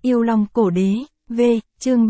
Yêu Long Cổ Đế, V, chương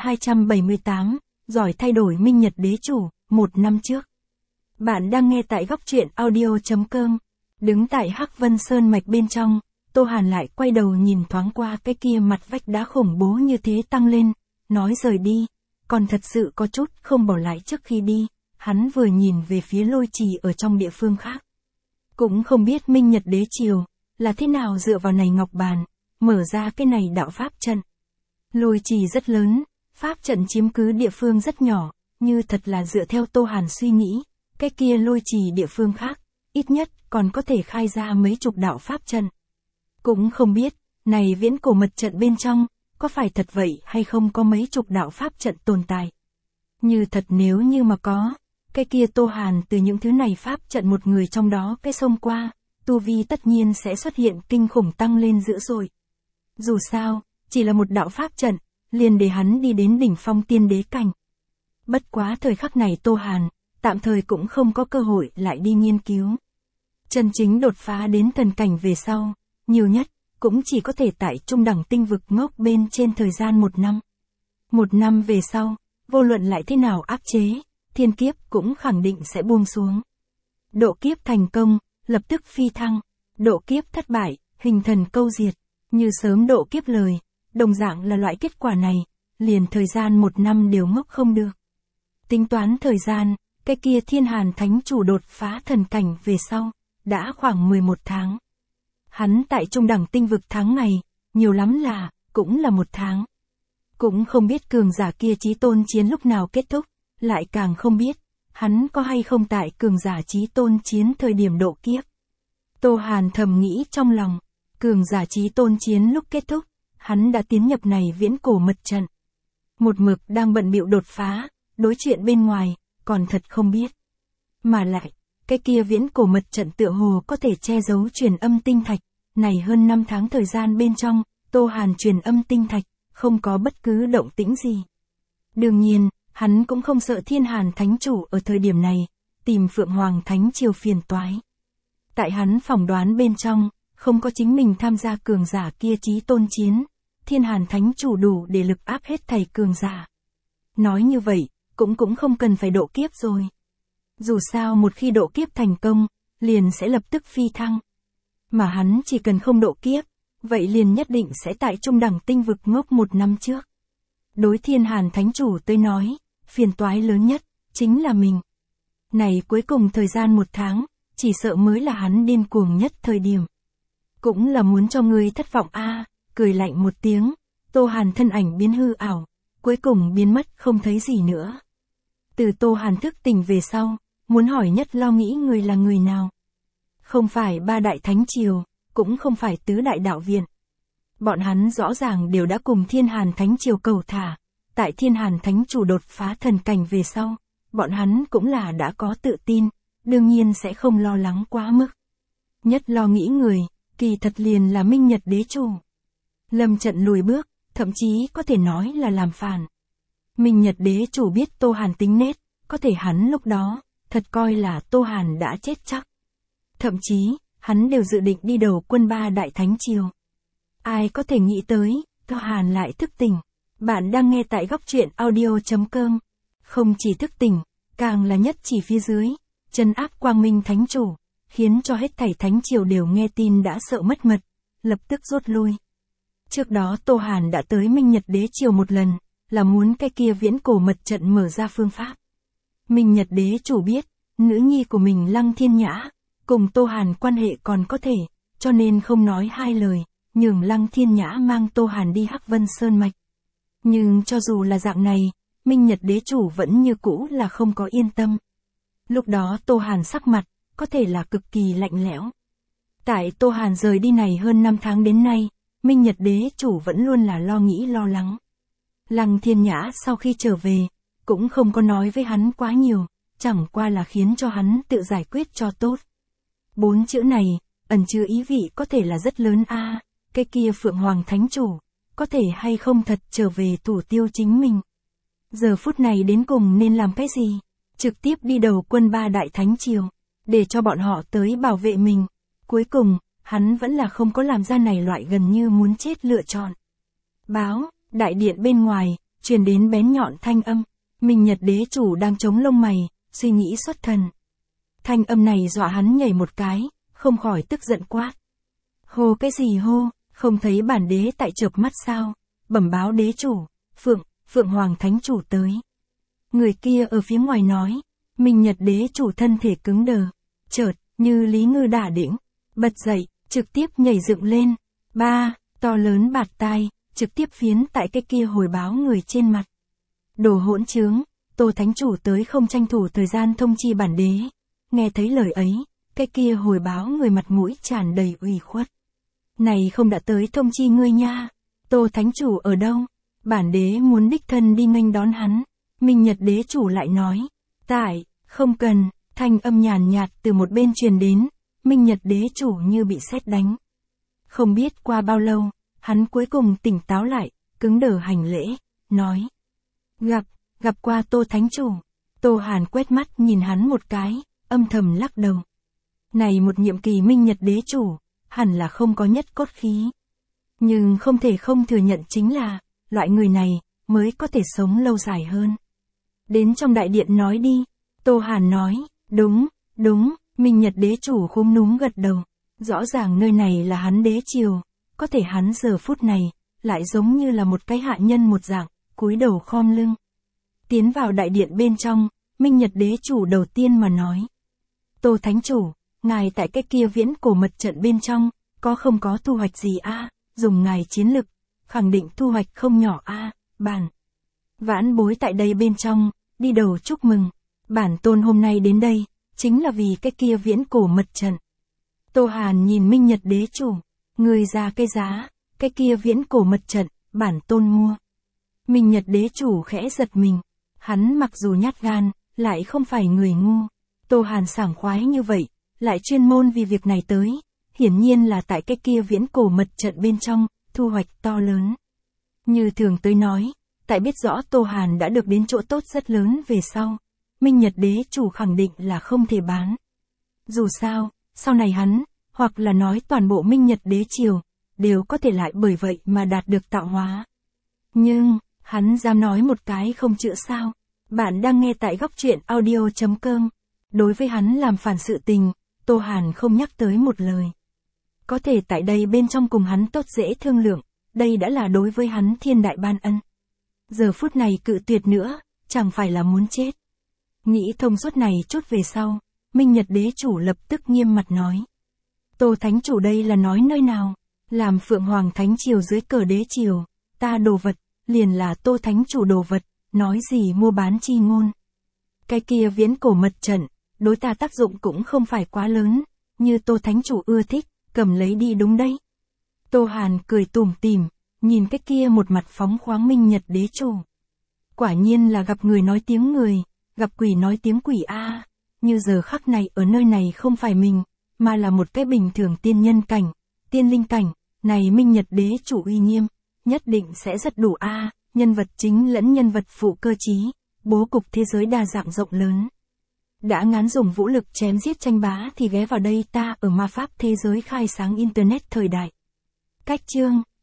3278, giỏi thay đổi Minh Nhật Đế Chủ, 1 năm trước. Bạn đang nghe tại góc truyện audio.com. Đứng tại Hắc Vân Sơn Mạch bên trong, Tô Hàn lại quay đầu nhìn thoáng qua cái kia mặt vách đá khủng bố như thế tăng lên, nói rời đi, còn thật sự có chút không bỏ lại trước khi đi, hắn vừa nhìn về phía lôi trì ở trong địa phương khác. Cũng không biết Minh Nhật Đế Triều, là thế nào dựa vào này ngọc bàn, mở ra cái này đạo pháp trận. Lôi trì rất lớn, pháp trận chiếm cứ địa phương rất nhỏ, như thật là dựa theo Tô Hàn suy nghĩ, cái kia lôi trì địa phương khác, ít nhất còn có thể khai ra mấy chục đạo pháp trận. Cũng không biết, này viễn cổ mật trận bên trong, có phải thật vậy hay không có mấy chục đạo pháp trận tồn tại. Như thật nếu như mà có, cái kia Tô Hàn từ những thứ này pháp trận một người trong đó cái xông qua, tu vi tất nhiên sẽ xuất hiện kinh khủng tăng lên dữ dội. Dù sao, chỉ là một đạo pháp trận, liền để hắn đi đến đỉnh phong tiên đế cảnh. Bất quá thời khắc này Tô Hàn, tạm thời cũng không có cơ hội lại đi nghiên cứu. Chân chính đột phá đến thần cảnh về sau, nhiều nhất, cũng chỉ có thể tại trung đẳng tinh vực ngốc bên trên thời gian 1 năm. 1 năm về sau, vô luận lại thế nào áp chế, thiên kiếp cũng khẳng định sẽ buông xuống. Độ kiếp thành công, lập tức phi thăng, độ kiếp thất bại, hình thần câu diệt, như sớm độ kiếp lời, đồng dạng là loại kết quả này, liền thời gian 1 năm đều ngốc không được. Tính toán thời gian, cái kia Thiên Hàn Thánh Chủ đột phá thần cảnh về sau, đã khoảng 11 tháng. Hắn tại trung đẳng tinh vực tháng ngày, nhiều lắm là, cũng là 1 tháng. Cũng không biết cường giả kia chí tôn chiến lúc nào kết thúc, lại càng không biết, hắn có hay không tại cường giả chí tôn chiến thời điểm độ kiếp. Tô Hàn thầm nghĩ trong lòng, cường giả chí tôn chiến lúc kết thúc, hắn đã tiến nhập này viễn cổ mật trận. Một mực đang bận bịu đột phá, đối chuyện bên ngoài, còn thật không biết. Mà lại, cái kia viễn cổ mật trận tựa hồ có thể che giấu truyền âm tinh thạch, này hơn 5 tháng thời gian bên trong, Tô Hàn truyền âm tinh thạch, không có bất cứ động tĩnh gì. Đương nhiên, hắn cũng không sợ Thiên Hàn Thánh Chủ ở thời điểm này, tìm Phượng Hoàng Thánh Triều phiền toái. Tại hắn phỏng đoán bên trong, không có chính mình tham gia cường giả kia chí tôn chiến, Thiên Hàn Thánh Chủ đủ để lực áp hết thảy cường giả. Nói như vậy, cũng không cần phải độ kiếp rồi. Dù sao một khi độ kiếp thành công, liền sẽ lập tức phi thăng. Mà hắn chỉ cần không độ kiếp, vậy liền nhất định sẽ tại trung đẳng tinh vực ngốc 1 năm trước. Đối Thiên Hàn Thánh Chủ tới nói, phiền toái lớn nhất, chính là mình. Này cuối cùng thời gian 1 tháng, chỉ sợ mới là hắn điên cuồng nhất thời điểm. Cũng là muốn cho ngươi thất vọng a. Cười lạnh một tiếng, Tô Hàn thân ảnh biến hư ảo, cuối cùng biến mất không thấy gì nữa. Từ Tô Hàn thức tỉnh về sau, muốn hỏi nhất lo nghĩ người là người nào. Không phải 3 đại thánh triều, cũng không phải tứ đại đạo viện. Bọn hắn rõ ràng đều đã cùng Thiên Hàn Thánh Triều cầu thả, tại Thiên Hàn Thánh Chủ đột phá thần cảnh về sau, bọn hắn cũng là đã có tự tin, đương nhiên sẽ không lo lắng quá mức. Nhất lo nghĩ người, kỳ thật liền là Minh Nhật Đế Chủ. Lâm trận lùi bước, thậm chí có thể nói là làm phản. Minh Nhật Đế Chủ biết Tô Hàn tính nết, có thể hắn lúc đó, thật coi là Tô Hàn đã chết chắc. Thậm chí, hắn đều dự định đi đầu quân 3 đại thánh triều. Ai có thể nghĩ tới, Tô Hàn lại thức tỉnh. Bạn đang nghe tại góc truyện audio.com. Không chỉ thức tỉnh, càng là nhất chỉ phía dưới, trấn áp Quang Minh Thánh Chủ, khiến cho hết thảy thánh triều đều nghe tin đã sợ mất mật, lập tức rút lui. Trước đó Tô Hàn đã tới Minh Nhật Đế Triều một lần, là muốn cái kia viễn cổ mật trận mở ra phương pháp. Minh Nhật Đế Chủ biết, nữ nhi của mình Lăng Thiên Nhã, cùng Tô Hàn quan hệ còn có thể, cho nên không nói hai lời, nhường Lăng Thiên Nhã mang Tô Hàn đi Hắc Vân Sơn Mạch. Nhưng cho dù là dạng này, Minh Nhật Đế Chủ vẫn như cũ là không có yên tâm. Lúc đó Tô Hàn sắc mặt, có thể là cực kỳ lạnh lẽo. Tại Tô Hàn rời đi này hơn 5 tháng đến nay, Minh Nhật Đế Chủ vẫn luôn là lo nghĩ lo lắng. Lăng Thiên Nhã sau khi trở về, cũng không có nói với hắn quá nhiều, chẳng qua là khiến cho hắn tự giải quyết cho tốt. 4 chữ này, ẩn chứa ý vị có thể là rất lớn a. Cái kia Phượng Hoàng Thánh Chủ, có thể hay không thật trở về thủ tiêu chính mình. Giờ phút này đến cùng nên làm cái gì? Trực tiếp đi đầu quân 3 đại thánh triều, để cho bọn họ tới bảo vệ mình. Cuối cùng, hắn vẫn là không có làm ra này loại gần như muốn chết lựa chọn. Báo, đại điện bên ngoài, truyền đến bén nhọn thanh âm. Minh Nhật đế chủ đang chống lông mày, suy nghĩ xuất thần. Thanh âm này dọa hắn nhảy một cái, không khỏi tức giận quát. Hô cái gì hô, không thấy bản đế tại chợp mắt sao? Bẩm báo đế chủ, Phượng Hoàng Thánh chủ tới. Người kia ở phía ngoài nói. Minh Nhật đế chủ thân thể cứng đờ. Chợt, như Lý Ngư đả đĩnh, bật dậy, trực tiếp nhảy dựng lên. To lớn bạt tai, trực tiếp phiến tại cái kia hồi báo người trên mặt. Đồ hỗn trướng, Tô Thánh chủ tới không tranh thủ thời gian thông chi bản đế. Nghe thấy lời ấy, cái kia hồi báo người mặt mũi tràn đầy ủy khuất. Này không đã tới thông chi ngươi nha, Tô Thánh chủ ở đâu? Bản đế muốn đích thân đi nghênh đón hắn. Minh Nhật đế chủ lại nói. Không cần, thanh âm nhàn nhạt từ một bên truyền đến. Minh Nhật đế chủ như bị sét đánh. Không biết qua bao lâu, hắn cuối cùng tỉnh táo lại, cứng đờ hành lễ, nói. Gặp qua Tô Thánh chủ. Tô Hàn quét mắt nhìn hắn một cái, âm thầm lắc đầu. Này một nhiệm kỳ Minh Nhật đế chủ, hẳn là không có nhất cốt khí. Nhưng không thể không thừa nhận chính là, loại người này, mới có thể sống lâu dài hơn. Đến trong đại điện nói đi. Tô Hàn nói, đúng, Minh Nhật đế chủ khúm núm gật đầu. Rõ ràng nơi này là hắn đế triều, có thể hắn giờ phút này, lại giống như là một cái hạ nhân một dạng, cúi đầu khom lưng. Tiến vào đại điện bên trong, Minh Nhật đế chủ đầu tiên mà nói. Tô Thánh chủ, ngài tại cái kia viễn cổ mật trận bên trong, có không có thu hoạch gì dùng ngài chiến lực, khẳng định thu hoạch không nhỏ bản. Vãn bối tại đây bên trong, đi đầu chúc mừng, bản tôn hôm nay đến đây, chính là vì cái kia viễn cổ mật trận. Tô Hàn nhìn Minh Nhật đế chủ, người ra cái giá, cái kia viễn cổ mật trận, bản tôn mua. Minh Nhật đế chủ khẽ giật mình, hắn mặc dù nhát gan, lại không phải người ngu. Tô Hàn sảng khoái như vậy, lại chuyên môn vì việc này tới, hiển nhiên là tại cái kia viễn cổ mật trận bên trong, thu hoạch to lớn. Như thường tới nói, tại biết rõ Tô Hàn đã được đến chỗ tốt rất lớn về sau, Minh Nhật đế chủ khẳng định là không thể bán. Dù sao, sau này hắn, hoặc là nói toàn bộ Minh Nhật đế triều, đều có thể lại bởi vậy mà đạt được tạo hóa. Nhưng, hắn dám nói một cái không chữa sao. Bạn đang nghe tại góc truyện audio.com. Đối với hắn làm phản sự tình, Tô Hàn không nhắc tới một lời. Có thể tại đây bên trong cùng hắn tốt dễ thương lượng, đây đã là đối với hắn thiên đại ban ân. Giờ phút này cự tuyệt nữa, chẳng phải là muốn chết. Nghĩ thông suốt này chút về sau, Minh Nhật đế chủ lập tức nghiêm mặt nói. Tô Thánh chủ đây là nói nơi nào? Làm Phượng Hoàng Thánh triều dưới cờ đế triều, ta đồ vật, liền là Tô Thánh chủ đồ vật, nói gì mua bán chi ngôn. Cái kia viễn cổ mật trận, đối ta tác dụng cũng không phải quá lớn, như Tô Thánh chủ ưa thích, cầm lấy đi đúng đấy. Tô Hàn cười tủm tỉm, nhìn cái kia một mặt phóng khoáng Minh Nhật đế chủ. Quả nhiên là gặp người nói tiếng người, gặp quỷ nói tiếng quỷ như giờ khắc này ở nơi này không phải mình, mà là một cái bình thường tiên nhân cảnh, tiên linh cảnh, này Minh Nhật đế chủ uy nghiêm, nhất định sẽ rất đủ nhân vật chính lẫn nhân vật phụ cơ trí, bố cục thế giới đa dạng rộng lớn. Đã ngán dùng vũ lực chém giết tranh bá thì ghé vào đây ta ở ma pháp thế giới khai sáng Internet thời đại. Cách chương